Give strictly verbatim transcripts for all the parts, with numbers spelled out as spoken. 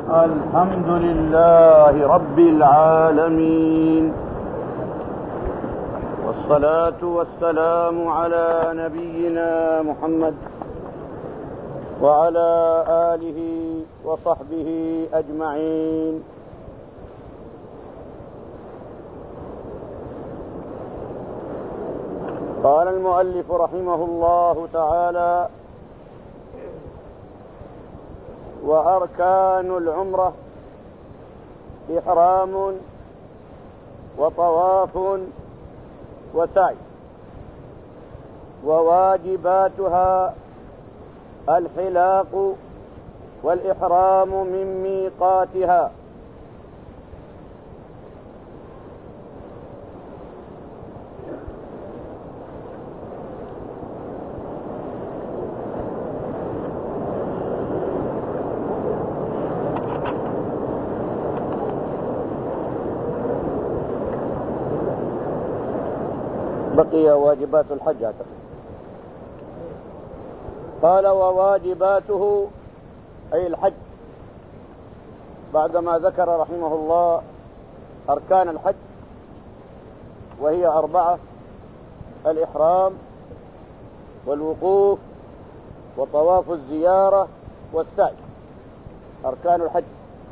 الحمد لله رب العالمين، والصلاة والسلام على نبينا محمد وعلى آله وصحبه أجمعين. قال المؤلف رحمه الله تعالى: وأركان العمرة إحرام وطواف وسعي، وواجباتها الحلاق والإحرام من ميقاتها. بقي واجبات الحج أعتقد. قال: وواجباته أي الحج، بعدما ذكر رحمه الله أركان الحج وهي أربعة: الإحرام والوقوف وطواف الزيارة والسعي، أركان الحج.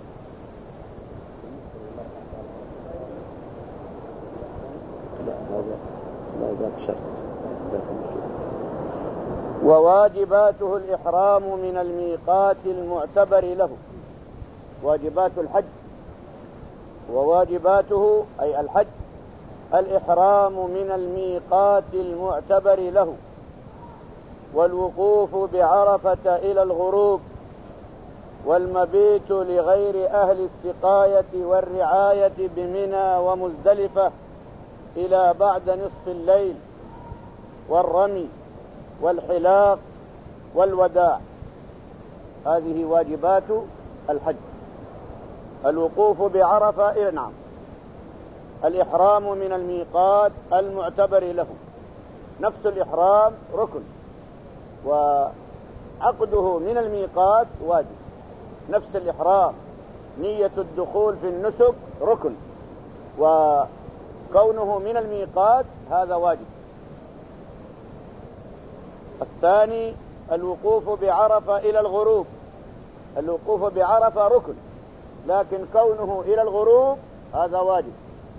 وواجباته الإحرام من الميقات المعتبر له. واجبات الحج وواجباته أي الحج الإحرام من الميقات المعتبر له، والوقوف بعرفة إلى الغروب، والمبيت لغير أهل السقاية والرعاية بمنى ومزدلفة إلى بعد نصف الليل، والرمي والحلاق والوداع. هذه واجبات الحج. الوقوف بعرفة إلى نعم الإحرام من الميقات المعتبر له. نفس الإحرام ركن، وعقده من الميقات واجب. نفس الإحرام نية الدخول في النسك ركن، وكونه من الميقات هذا واجب. الثاني الوقوف بعرفة إلى الغروب. الوقوف بعرفة ركن، لكن كونه إلى الغروب هذا واجب.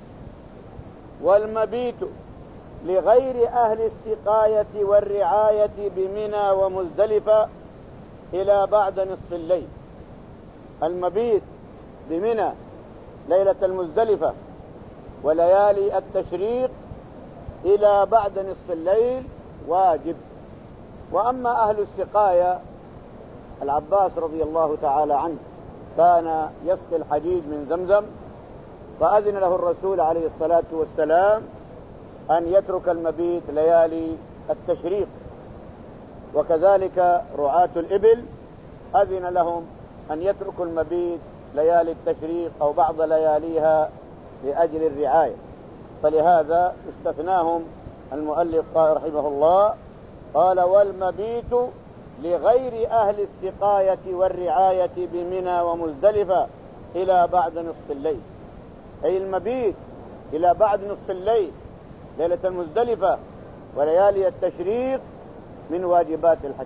والمبيت لغير أهل السقاية والرعاية بمنى ومزدلفة إلى بعد نصف الليل. المبيت بمنى ليلة المزدلفة وليالي التشريق إلى بعد نصف الليل واجب. وأما أهل السقاية، العباس رضي الله تعالى عنه كان يسقي الحجيج من زمزم، فأذن له الرسول عليه الصلاة والسلام أن يترك المبيت ليالي التشريق. وكذلك رعاة الإبل أذن لهم أن يتركوا المبيت ليالي التشريق أو بعض لياليها لأجل الرعاية، فلهذا استثناهم المؤلف رحمه الله. قال: والمبيت لغير أهل السقاية والرعاية بمنى ومزدلفة إلى بعد نصف الليل، أي المبيت إلى بعد نصف الليل ليلة المزدلفة وليالي التشريق من واجبات الحج،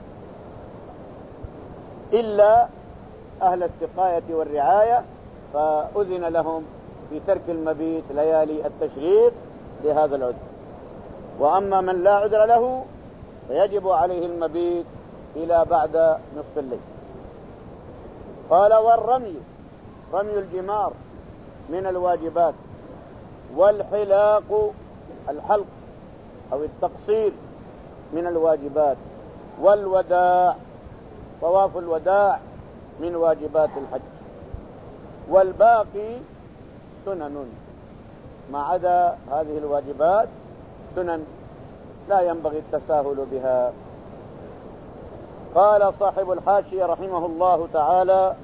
إلا أهل السقاية والرعاية فأذن لهم في ترك المبيت ليالي التشريق لهذا العذر. وأما من لا عذر له فيجب عليه المبيت إلى بعد نصف الليل. قال: والرمي، رمي الجمار من الواجبات، والحلاق الحلق أو التقصير من الواجبات، والوداع طواف الوداع من واجبات الحج. والباقي سنن، ما عدا هذه الواجبات سنن لا ينبغي التساهل بها. قال صاحب الحاشية رحمه الله تعالى: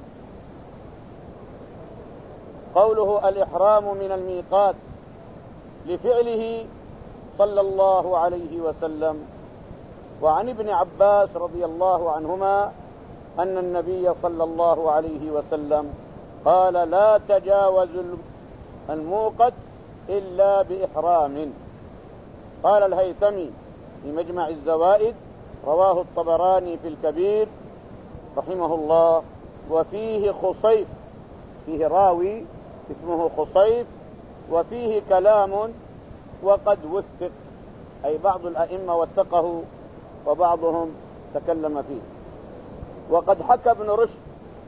قوله الإحرام من الميقات لفعله صلى الله عليه وسلم. وعن ابن عباس رضي الله عنهما أن النبي صلى الله عليه وسلم قال لا تجاوز الموقت إلا بإحرام. قال الهيثمي في مجمع الزوائد رواه الطبراني في الكبير رحمه الله، وفيه خصيف، فيه راوي اسمه خصيف وفيه كلام وقد وثق، أي بعض الأئمة وثقه وبعضهم تكلم فيه. وقد حكى ابن رشد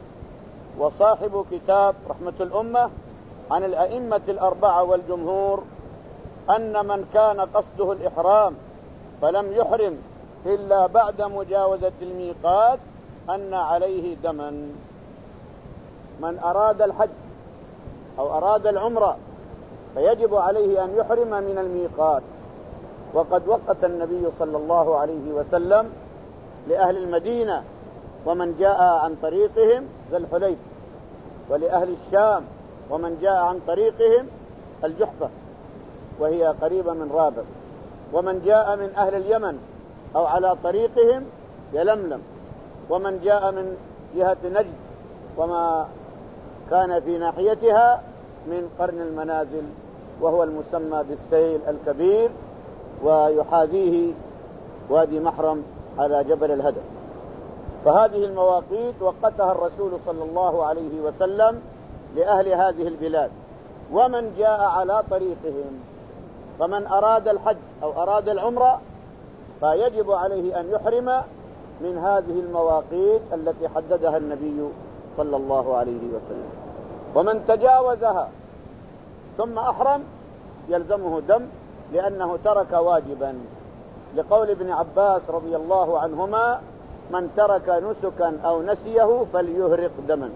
وصاحب كتاب رحمة الأمة عن الأئمة الأربعة والجمهور أن من كان قصده الإحرام فلم يحرم إلا بعد مجاوزة الميقات أن عليه دما. من أراد الحج أو أراد العمرة فيجب عليه أن يحرم من الميقات. وقد وقت النبي صلى الله عليه وسلم لأهل المدينة ومن جاء عن طريقهم ذا الحليفة، ولأهل الشام ومن جاء عن طريقهم الجحفة وهي قريبة من رابغ، ومن جاء من أهل اليمن أو على طريقهم يلملم، ومن جاء من جهة نجد وما كان في ناحيتها من قرن المنازل وهو المسمى بالسيل الكبير، ويحاذيه وادي محرم على جبل الهدف. فهذه المواقيت وقتها الرسول صلى الله عليه وسلم لأهل هذه البلاد ومن جاء على طريقهم. فمن أراد الحج أو أراد العمرة فيجب عليه أن يحرم من هذه المواقيت التي حددها النبي صلى الله عليه وسلم. ومن تجاوزها ثم أحرم يلزمه دم لأنه ترك واجبا، لقول ابن عباس رضي الله عنهما من ترك نسكا أو نسيه فليهرق دما.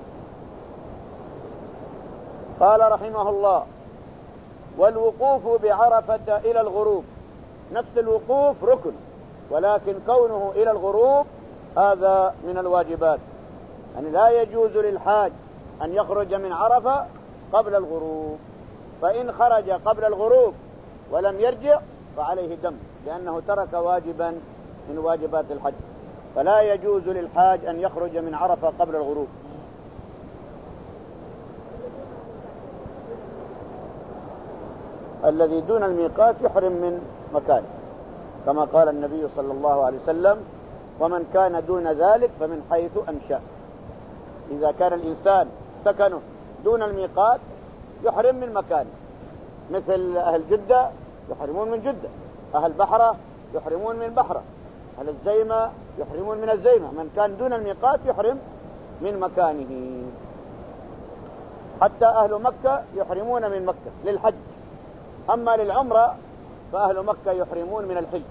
قال رحمه الله والوقوف بعرفة إلى الغروب، نفس الوقوف ركن، ولكن كونه إلى الغروب هذا من الواجبات، يعني لا يجوز للحاج أن يخرج من عرفة قبل الغروب، فإن خرج قبل الغروب ولم يرجع فعليه دم لأنه ترك واجبا من واجبات الحج. فلا يجوز للحاج أن يخرج من عرفة قبل الغروب. الذي دون الميقات يحرم من مكانه كما قال النبي صلى الله عليه وسلم ومن كان دون ذلك فمن حيث أنشأ. إذا كان الإنسان سكنه دون الميقات يحرم من مكانه، مثل أهل جدة يحرمون من جدة، أهل بحرة يحرمون من بحرة، أهل الزيمة يحرمون من الزيمة. من كان دون الميقات يحرم من مكانه. حتى أهل مكة يحرمون من مكة للحج، أما للعمرة فأهل مكة يحرمون من الحل،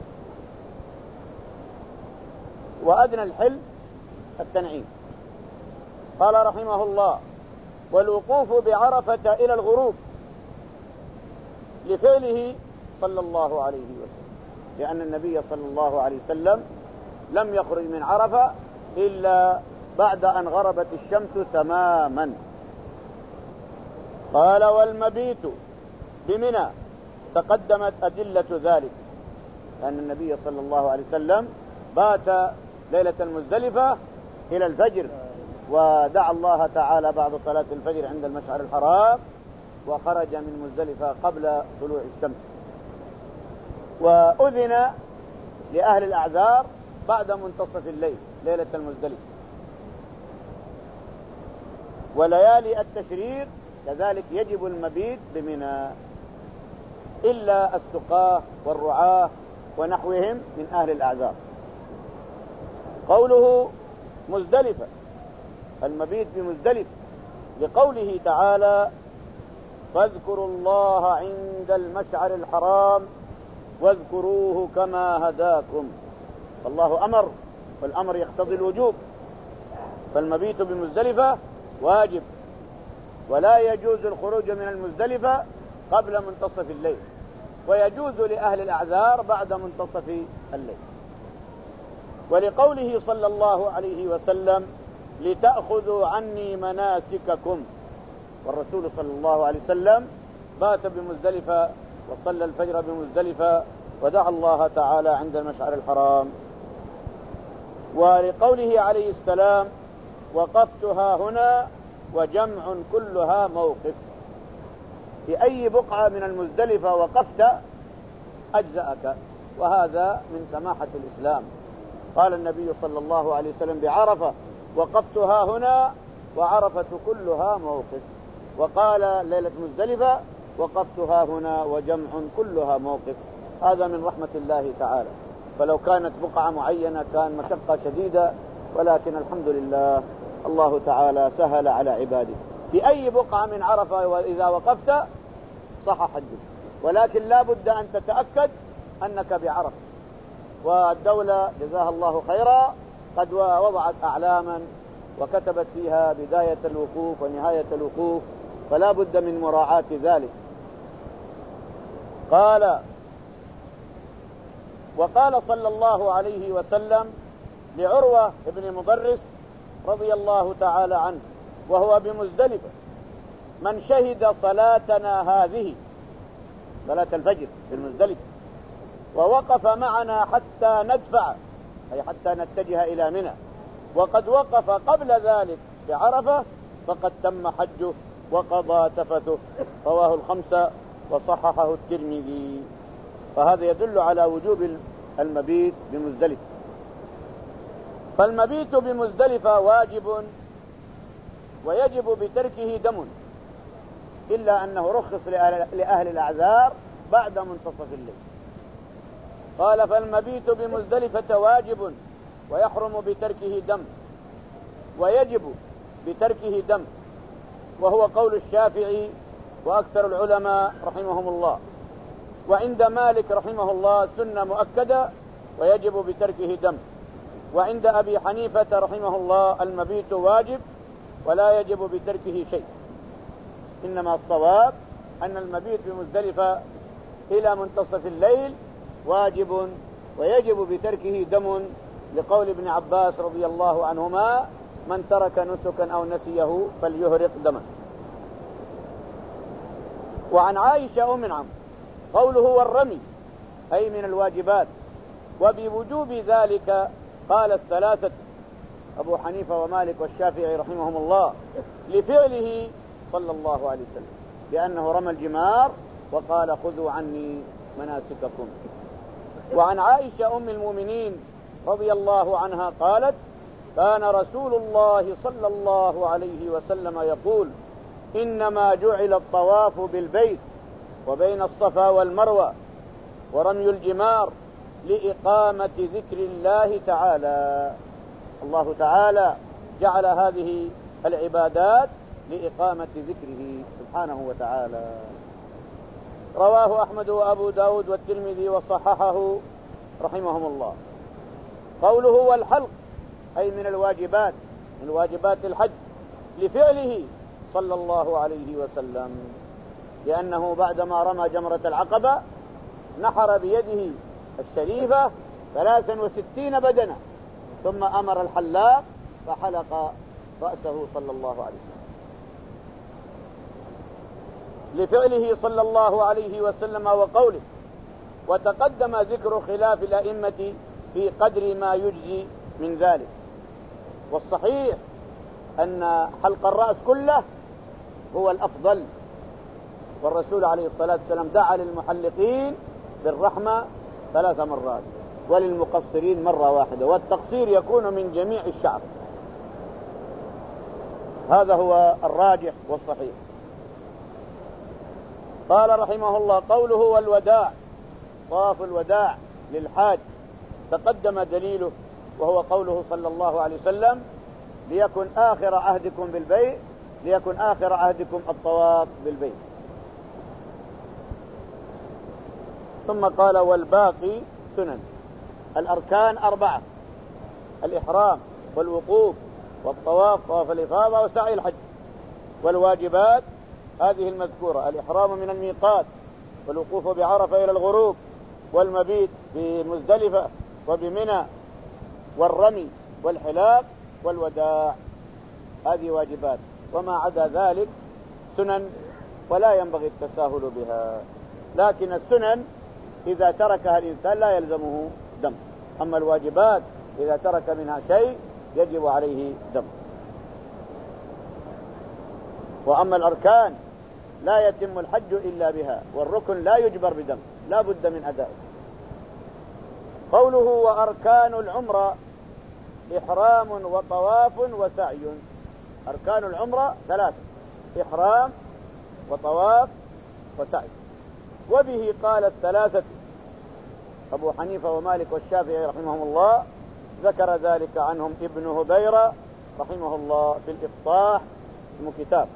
وأدنى الحل التنعيم. قال رحمه الله والوقوف بعرفة إلى الغروب لفعله صلى الله عليه وسلم، لأن النبي صلى الله عليه وسلم لم يخرج من عرفة إلا بعد أن غربت الشمس تماما. قال والمبيت بمنى تقدمت أدلة ذلك، لأن النبي صلى الله عليه وسلم بات ليلة المزدلفة إلى الفجر، ودعا الله تعالى بعد صلاة الفجر عند المشعر الحرام، وخرج من مزدلفة قبل طلوع الشمس. وأذن لأهل الأعذار بعد منتصف الليل ليلة المزدلفة. وليالي التشريق كذلك يجب المبيت بمنى إلا السقاة والرعاة ونحوهم من أهل الأعذار. قوله مزدلفة المبيت بمزدلفة لقوله تعالى فاذكروا الله عند المشعر الحرام واذكروه كما هداكم. فالله أمر والأمر يقتضي الوجوب، فالمبيت بمزدلفة واجب، ولا يجوز الخروج من المزدلفة قبل منتصف الليل، ويجوز لأهل الأعذار بعد منتصف الليل. ولقوله صلى الله عليه وسلم لتأخذوا عني مناسككم، والرسول صلى الله عليه وسلم بات بمزدلفة وصلى الفجر بمزدلفة ودعا الله تعالى عند المشعر الحرام. ولقوله عليه السلام وقفتها هنا وجمع كلها موقف، في أي بقعة من المزدلفة وقفت أجزأك، وهذا من سماحة الإسلام. قال النبي صلى الله عليه وسلم بعرفة وقفتها هنا وعرفة كلها موقف، وقال ليلة مزدلفة وقفتها هنا وجمع كلها موقف. هذا من رحمة الله تعالى، فلو كانت بقعة معينة كان مشقة شديدة، ولكن الحمد لله الله تعالى سهل على عباده. في أي بقعة من عرفة وإذا وقفت صح حجك، ولكن لا بد أن تتأكد أنك بعرفة. والدولة جزاها الله خيرا قد وضعت أعلاما وكتبت فيها بداية الوقوف ونهاية الوقوف، فلا بد من مراعاة ذلك. قال وقال صلى الله عليه وسلم لعروة بن مضرس رضي الله تعالى عنه وهو بمزدلفة: من شهد صلاتنا هذه، صلاة الفجر في المزدلفة، ووقف معنا حتى ندفع، أي حتى نتجه إلى منى، وقد وقف قبل ذلك بعرفة، فقد تم حجه وقضى تفته. رواه الخمسة وصححه الترمذي. فهذا يدل على وجوب المبيت بمزدلفة. فالمبيت بمزدلفة واجب ويجب بتركه دم، إلا أنه رخص لأهل الأعذار بعد منتصف الليل. قال فالمبيت بمزدلفة واجب ويحرم بتركه دم، ويجب بتركه دم، وهو قول الشافعي وأكثر العلماء رحمهم الله. وعند مالك رحمه الله سنة مؤكدة ويجب بتركه دم. وعند أبي حنيفة رحمه الله المبيت واجب ولا يجب بتركه شيء، إنما الصواب أن المبيت بمزدلفة إلى منتصف الليل واجب ويجب بتركه دم، لقول ابن عباس رضي الله عنهما: من ترك نسكا أو نسيه فليهرق دما. وعن عائشة أم عمرو قوله والرمي أي من الواجبات، وبوجوب ذلك قال الثلاثة أبو حنيفة ومالك والشافعي رحمهم الله لفعله صلى الله عليه وسلم، لأنه رمى الجمار وقال خذوا عني مناسككم. وعن عائشة أم المؤمنين رضي الله عنها قالت: كان رسول الله صلى الله عليه وسلم يقول: إنما جعل الطواف بالبيت وبين الصفا والمروة ورمي الجمار لإقامة ذكر الله تعالى. الله تعالى جعل هذه العبادات لإقامة ذكره سبحانه وتعالى. رواه أحمد وأبو داود والترمذي وصححه رحمهم الله. قوله والحلق أي من الواجبات، من واجبات الحج، لفعله صلى الله عليه وسلم، لأنه بعدما رمى جمرة العقبة نحر بيده الشريفة ثلاثا وستين بدنة، ثم أمر الحلاق فحلق رأسه صلى الله عليه وسلم. لفعله صلى الله عليه وسلم وقوله. وتقدم ذكر خلاف الأئمة في قدر ما يجزي من ذلك، والصحيح أن حلق الرأس كله هو الأفضل، والرسول عليه الصلاة والسلام دعا للمحلقين بالرحمة ثلاث مرات وللمقصرين مرة واحدة، والتقصير يكون من جميع الشعر. هذا هو الراجح والصحيح. قال رحمه الله قوله والوداع، طواف الوداع للحاج تقدم دليله، وهو قوله صلى الله عليه وسلم: ليكن آخر عهدكم بالبيت ليكن آخر عهدكم الطواف بالبيت. ثم قال والباقي سنن. الأركان أربعة: الإحرام والوقوف والطواف طواف الإفاضة وسعي الحج. والواجبات هذه المذكورة: الإحرام من الميقات، والوقوف بعرفة إلى الغروب، والمبيت بمزدلفة وبمنى، والرمي والحلاق والوداع. هذه واجبات، وما عدا ذلك سنن ولا ينبغي التساهل بها. لكن السنن إذا تركها الإنسان لا يلزمه دم، أما الواجبات إذا ترك منها شيء يجب عليه دم. وأما الأركان لا يتم الحج إلا بها، والركن لا يجبر بدم، لا بد من أدائه. قوله وأركان العمرة إحرام وطواف وسعي. أركان العمرة ثلاثة: إحرام وطواف وسعي. وبه قال الثلاثة أبو حنيفة ومالك والشافعي رحمهم الله، ذكر ذلك عنهم ابن هبيرة رحمه الله في الإفصاح اسم كتاب.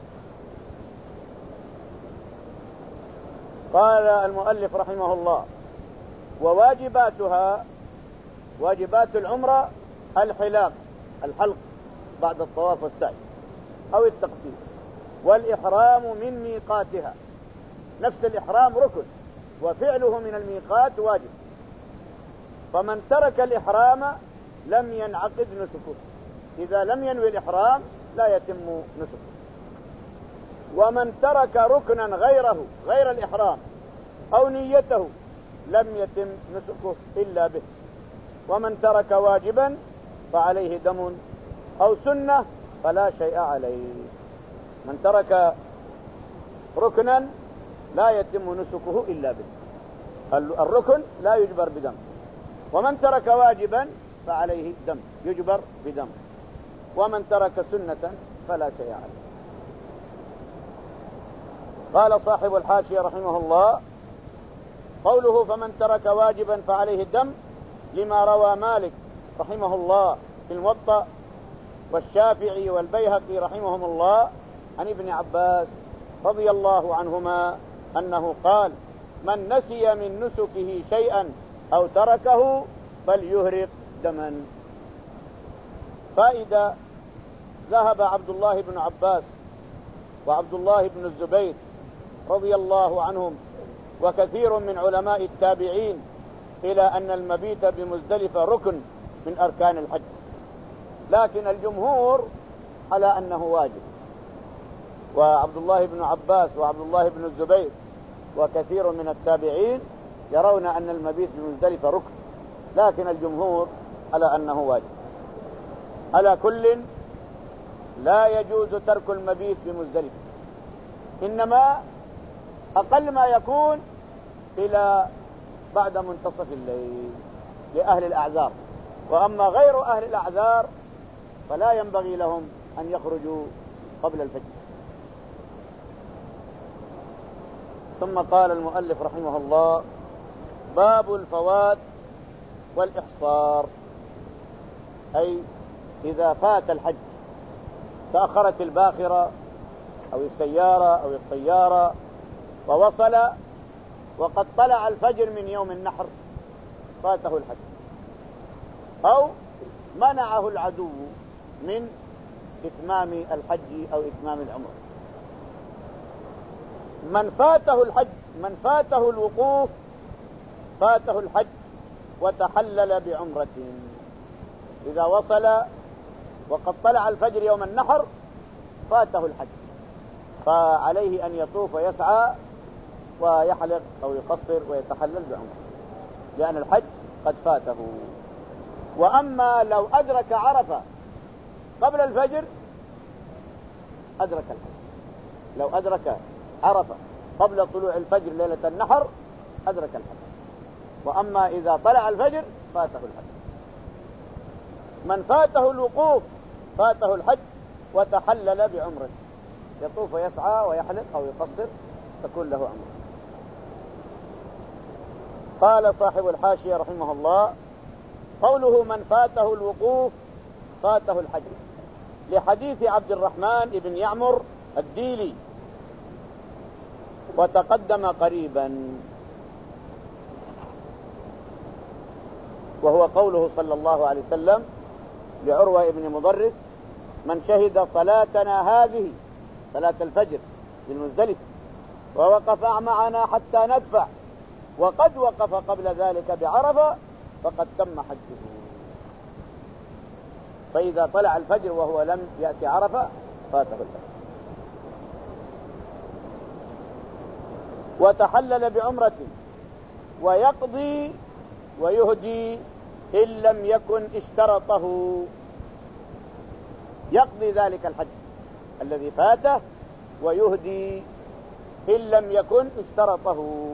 قال المؤلف رحمه الله: وواجباتها، واجبات العمرة الحلاق، الحلق بعد الطواف والسعي أو التقصير، والإحرام من ميقاتها. نفس الإحرام ركن، وفعله من الميقات واجب، فمن ترك الإحرام لم ينعقد نسكه. إذا لم ينوي الإحرام لا يتم نسكه. ومن ترك ركنا غيره غير الإحرام أو نيته لم يتم نسكه إلا به. ومن ترك واجبا فعليه دم أو سنة فلا شيء عليه. من ترك ركنا لا يتم نسكه إلا به، الركن لا يجبر بدم. ومن ترك واجبا فعليه دم، يجبر بدم. ومن ترك سنة فلا شيء عليه. قال صاحب الحاشية رحمه الله: قوله فمن ترك واجبا فعليه الدم لما روى مالك رحمه الله في الموطأ والشافعي والبيهقي رحمهم الله عن ابن عباس رضي الله عنهما أنه قال: من نسي من نسكه شيئا أو تركه فليهرق دما. فإذا ذهب عبد الله بن عباس وعبد الله بن الزبير رضي الله عنهم وكثير من علماء التابعين إلى أن المبيت بمزدلفة ركن من أركان الحج، لكن الجمهور على أنه واجب. وعبد الله بن عباس وعبد الله بن الزبير وكثير من التابعين يرون أن المبيت بمزدلفة ركن، لكن الجمهور على أنه واجب. على كل لا يجوز ترك المبيت بمزدلفة، إنما أقل ما يكون إلى بعد منتصف الليل لأهل الأعذار. وأما غير أهل الأعذار فلا ينبغي لهم أن يخرجوا قبل الفجر. ثم قال المؤلف رحمه الله: باب الفوات والإحصار، أي إذا فات الحج، تأخرت الباخرة أو السيارة أو الطيارة ووصل وقد طلع الفجر من يوم النحر فاته الحج، أو منعه العدو من إتمام الحج أو إتمام العمرة. من فاته الحج، من فاته الوقوف فاته الحج وتحلل بعمرة. إذا وصل وقد طلع الفجر يوم النحر فاته الحج، فعليه أن يطوف ويسعى ويحلق أو يقصر ويتحلل بعمرة، لأن الحج قد فاته. وأما لو أدرك عرفة قبل الفجر أدرك الحج. لو أدرك عرفة قبل طلوع الفجر ليلة النحر أدرك الحج. وأما إذا طلع الفجر فاته الحج. من فاته الوقوف فاته الحج وتحلل بعمرة، يطوف ويسعى ويحلق أو يقصر تكون له عمرة. قال صاحب الحاشية رحمه الله: قوله من فاته الوقوف فاته الحج لحديث عبد الرحمن بن يعمر الديلي وتقدم قريبا، وهو قوله صلى الله عليه وسلم لعروة بن مضرس: من شهد صلاتنا هذه صلاة الفجر بالمزدلفة ووقف معنا حتى ندفع وقد وقف قبل ذلك بعرفة فقد تم حجه. فإذا طلع الفجر وهو لم يأتي عرفة فاته الفجر. وتحلل بعمرة ويقضي ويهدي إن لم يكن اشترطه، يقضي ذلك الحج الذي فاته ويهدي إن لم يكن اشترطه.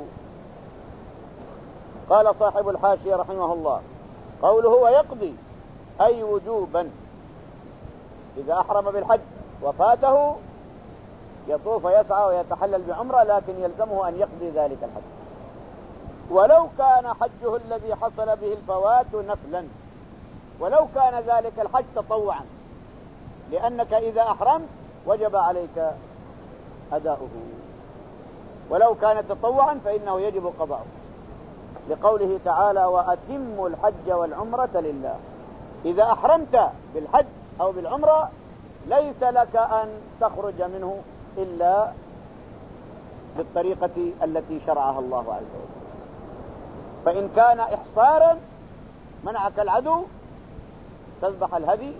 قال صاحب الحاشية رحمه الله: قوله ويقضي أي وجوبا، إذا أحرم بالحج وفاته يطوف ويسعى ويتحلل بعمرة، لكن يلزمه أن يقضي ذلك الحج ولو كان حجه الذي حصل به الفوات نفلا، ولو كان ذلك الحج تطوعا، لأنك إذا أحرمت وجب عليك أداؤه، ولو كان تطوعا فإنه يجب قضاؤه، لقوله تعالى: وأتموا الحج والعمرة لله. إذا أحرمت بالحج أو بالعمرة ليس لك أن تخرج منه إلا بالطريقة التي شرعها الله عز وجل. فإن كان إحصارا منعك العدو تذبح الهدي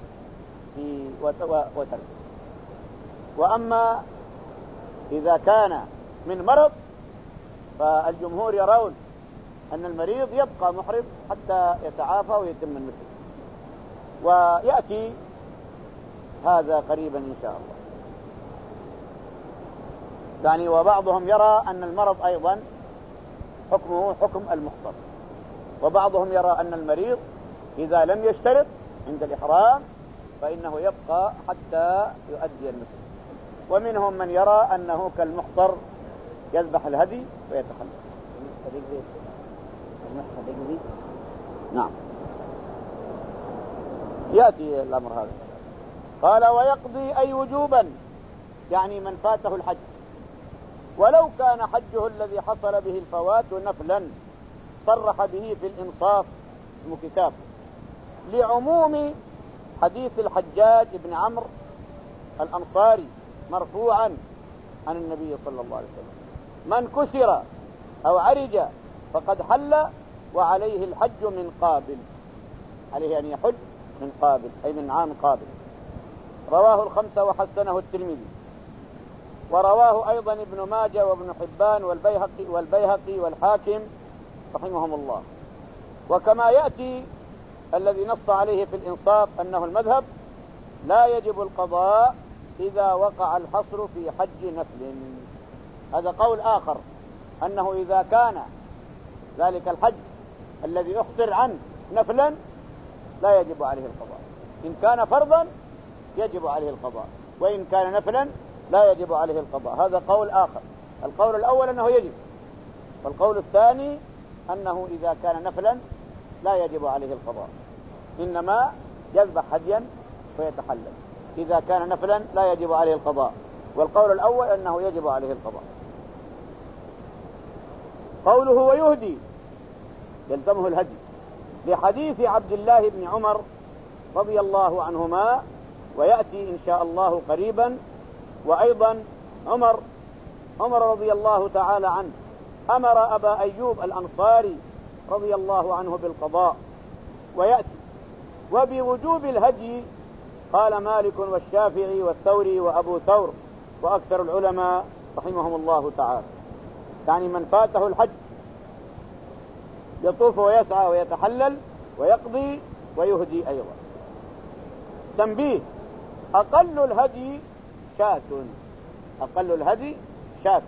وترك. وأما إذا كان من مرض فالجمهور يرون أن المريض يبقى محرم حتى يتعافى ويتم النسك، ويأتي هذا قريبا إن شاء الله. يعني وبعضهم يرى أن المرض أيضا حكمه حكم المحصر، وبعضهم يرى أن المريض إذا لم يشترط عند الإحرام فإنه يبقى حتى يؤدي النسك، ومنهم من يرى أنه كالمحصر يذبح الهدي ويتخلف. المحصر يقضي؟ نعم، يأتي الأمر هذا. قال ويقضي أي وجوبا، يعني من فاته الحج ولو كان حجه الذي حصل به الفوات نفلا، صرح به في الإنصاف كتاب، لعموم حديث الحجاج بن عمرو الأنصاري مرفوعا عن النبي صلى الله عليه وسلم: من كسر أو عرج فقد حل وعليه الحج من قابل، عليه أن يحج من قابل أي من عام قابل. رواه الخمسة وحسنه الترمذي، ورواه أيضا ابن ماجه وابن حبان والبيهقي, والبيهقي والحاكم رحمهم الله. وكما يأتي الذي نص عليه في الإنصاف أنه المذهب لا يجب القضاء إذا وقع الحصر في حج نفل. هذا قول آخر، أنه إذا كان ذلك الحج الذي أحصر عنه نفلا لا يجب عليه القضاء، إن كان فرضا يجب عليه القضاء، وإن كان نفلا لا يجب عليه القضاء. هذا قول آخر. القول الأول أنه يجب، والقول الثاني أنه إذا كان نفلا لا يجب عليه القضاء، إنما يذبح هديا ويتحلل. إذا كان نفلا لا يجب عليه القضاء، والقول الأول أنه يجب عليه القضاء. قوله ويهدي يلزمه الهدي، لحديث عبد الله بن عمر رضي الله عنهما، ويأتي إن شاء الله قريبا. وأيضا عمر عمر رضي الله تعالى عنه أمر أبا أيوب الأنصاري رضي الله عنه بالقضاء، ويأتي. وبوجوب الهدي قال مالك والشافعي والثوري وأبو ثور وأكثر العلماء رحمهم الله تعالى، يعني من فاته الحج يطوف ويسعى ويتحلل ويقضي ويهدي أيضا. تنبيه: أقل الهدي شاة، أقل الهدي شاة،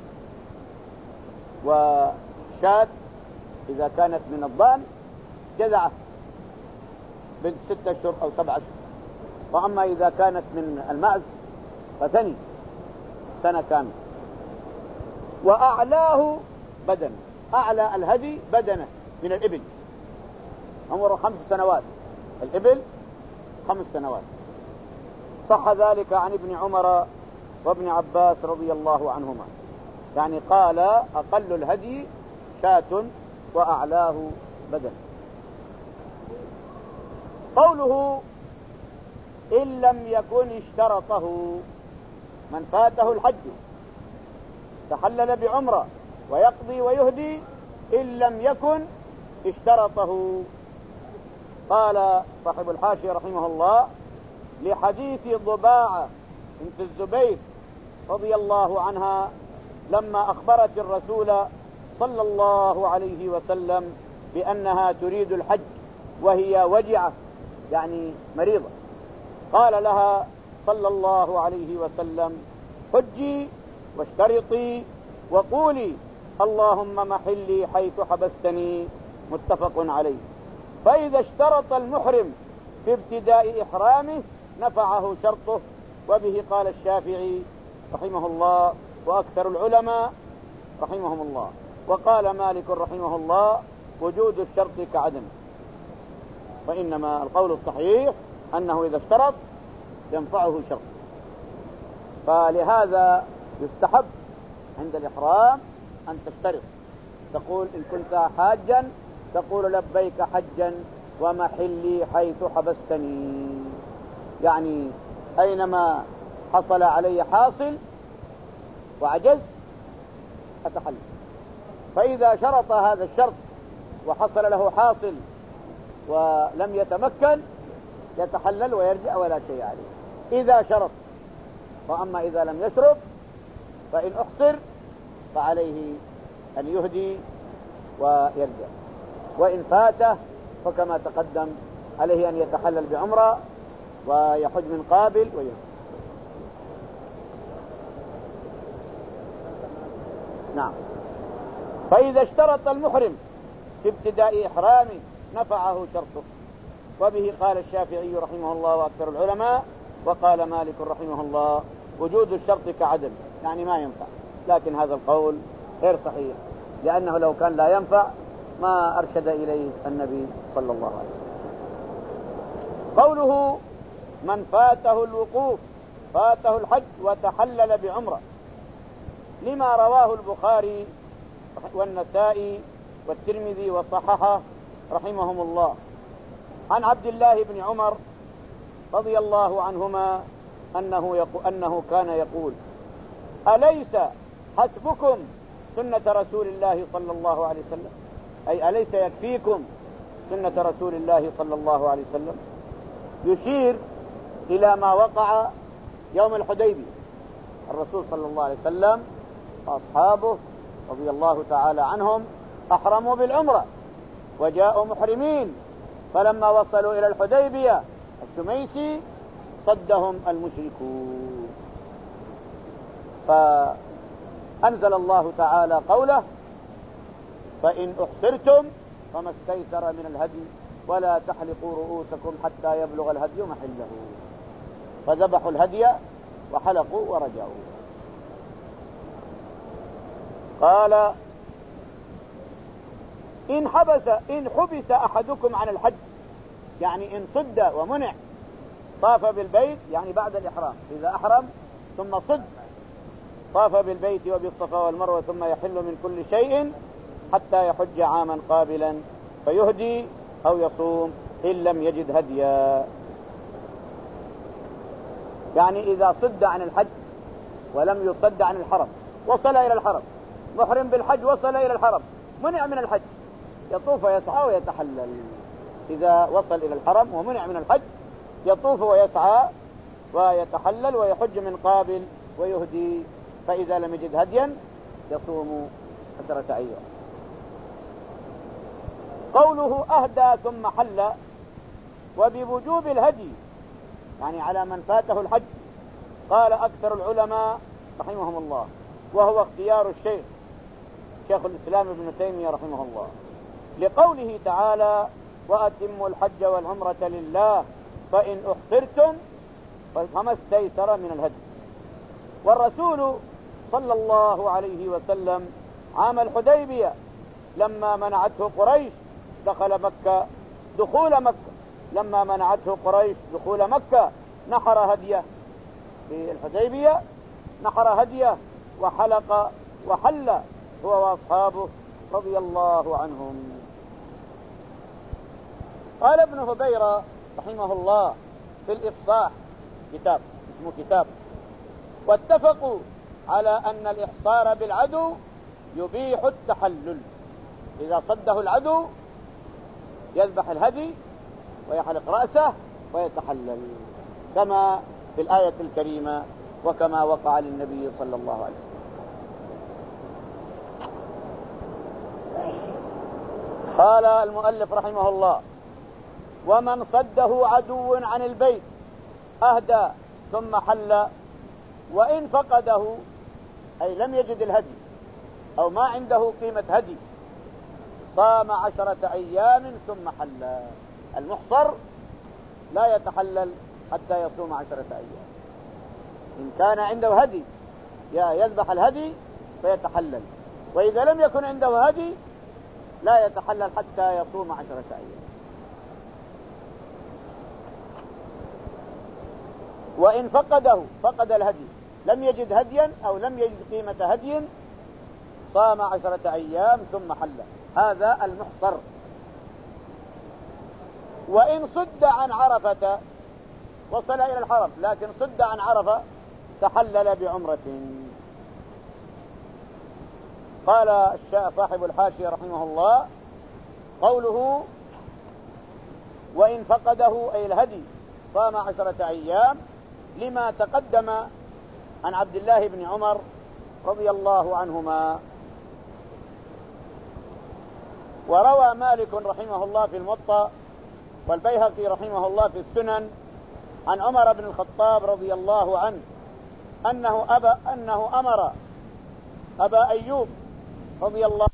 وشاة إذا كانت من الضأن جذعة بنت ستة أشهر أو سبعة أشهر، وأما إذا كانت من المعز فثني سنة كاملة. وأعلاه بدن، أعلى الهدي بدنه من الإبل، عمره خمس سنوات، الإبل خمس سنوات. صح ذلك عن ابن عمر وابن عباس رضي الله عنهما، يعني قال أقل الهدي شاة وأعلاه بدن. قوله إن لم يكن اشترطه، من فاته الحج تحلل بعمرة ويقضي ويهدي إن لم يكن اشترطه. قال صاحب الحاشية رحمه الله: لحديث ضباعة بنت الزبير رضي الله عنها لما أخبرت الرسول صلى الله عليه وسلم بأنها تريد الحج وهي وجعة يعني مريضة. قال لها صلى الله عليه وسلم: حجي واشترطي وقولي اللهم محلي حيث حبستني، متفق عليه. فإذا اشترط المحرم في ابتداء إحرامه نفعه شرطه، وبه قال الشافعي رحمه الله وأكثر العلماء رحمهم الله. وقال مالك رحمه الله: وجود الشرط كعدم. وإنما القول الصحيح أنه إذا اشترط ينفعه شرط. فلهذا يستحب عند الإحرام أن تشترط، تقول إن كنت حاجا تقول لبيك حجا ومحلي حيث حبستني، يعني أينما حصل علي حاصل وعجزت أتحلل. فإذا شرط هذا الشرط وحصل له حاصل ولم يتمكن يتحلل ويرجع ولا شيء عليه إذا شرط. وأما إذا لم يشرط فإن أحصر فعليه أن يهدي ويرجع، وإن فاته فكما تقدم عليه أن يتحلل بعمرة ويحج من قابل ويهدي. نعم. فإذا اشترط المحرم في ابتداء إحرامه نفعه شرطه، وبه قال الشافعي رحمه الله وأكثر العلماء. وقال مالك رحمه الله: وجود الشرط كعدم، يعني ما ينفع. لكن هذا القول غير صحيح، لأنه لو كان لا ينفع ما أرشد إليه النبي صلى الله عليه وسلم. قوله: من فاته الوقوف فاته الحج وتحلل بعمرة، لما رواه البخاري والنسائي والترمذي وصححه رحمهم الله عن عبد الله بن عمر رضي الله عنهما أنه, يقو أنه كان يقول: أليس حسبكم سنة رسول الله صلى الله عليه وسلم، أي أليس يكفيكم سنة رسول الله صلى الله عليه وسلم، يشير إلى ما وقع يوم الحديبية. الرسول صلى الله عليه وسلم وأصحابه رضي الله تعالى عنهم أحرموا بالعمرة وجاءوا محرمين، فلما وصلوا إلى الحديبية الشميسي صدهم المشركون، فأنزل الله تعالى قوله: فإن أحصرتم فما استيسر من الهدي ولا تحلقوا رؤوسكم حتى يبلغ الهدي محله. فذبحوا الهدي وحلقوا ورجعوا. قال: إن حبس إن حبس أحدكم عن الحج، يعني إن صد ومنع، طاف بالبيت يعني بعد الإحرام، إذا أحرم ثم صد طاف بالبيت وبالصفا والمروة ثم يحل من كل شيء حتى يحج عاما قابلا فيهدي أو يصوم إن لم يجد هديا. يعني إذا صد عن الحج ولم يصد عن الحرم، وصل إلى الحرم، محرم بالحج وصل إلى الحرم، منع من الحج، يطوف ويسعى ويتحلل. إذا وصل إلى الحرم ومنع من الحج يطوف ويسعى ويتحلل ويحج من قابل ويهدي، فإذا لم يجد هديا يصوم عشرة أيام. قوله: أهدى ثم حل، وبوجوب الهدي يعني على من فاته الحج، قال أكثر العلماء رحمهم الله، وهو اختيار الشيخ شيخ الإسلام ابن تيمية رحمه الله، لقوله تعالى: وأتموا الحج والعمرة لله فإن أحصرتم فما استيسر من الهدي. والرسول صلى الله عليه وسلم عام الحديبية لما منعته قريش دخل مكة دخول مكة لما منعته قريش دخول مكة نحر هديه في الحديبية، نحر هديه وحلق وحل هو وأصحابه رضي الله عنهم. قال ابن هبيرة رحمه الله في الإفصاح، كتاب اسمه كتاب: واتفقوا على أن الإحصار بالعدو يبيح التحلل، إذا صده العدو يذبح الهدي ويحلق رأسه ويتحلل، كما في الآية الكريمة وكما وقع للنبي صلى الله عليه وسلم. قال المؤلف رحمه الله: ومن صده عدو عن البيت أهدى ثم حل، وإن فقده أي لم يجد الهدي أو ما عنده قيمة هدي صام عشرة أيام ثم حل. المحصر لا يتحلل حتى يصوم عشرة أيام. إن كان عنده هدي يذبح الهدي فيتحلل، وإذا لم يكن عنده هدي لا يتحلل حتى يصوم عشرة أيام. وإن فقده فقد الهدي لم يجد هديا أو لم يجد قيمة هدي صام عشرة أيام ثم حل. هذا المحصر. وإن صد عن عرفة وصل إلى الحرم لكن صد عن عرفة تحلل بعمرة. قال صاحب الحاشية رحمه الله قوله وإن فقده أي الهدي صام عشرة أيام لما تقدم عن عبد الله بن عمر رضي الله عنهما. وروى مالك رحمه الله في الموطأ والبيهقي رحمه الله في السنن عن عمر بن الخطاب رضي الله عنه أنه, أبا أنه أمر أبا أيوب رضي الله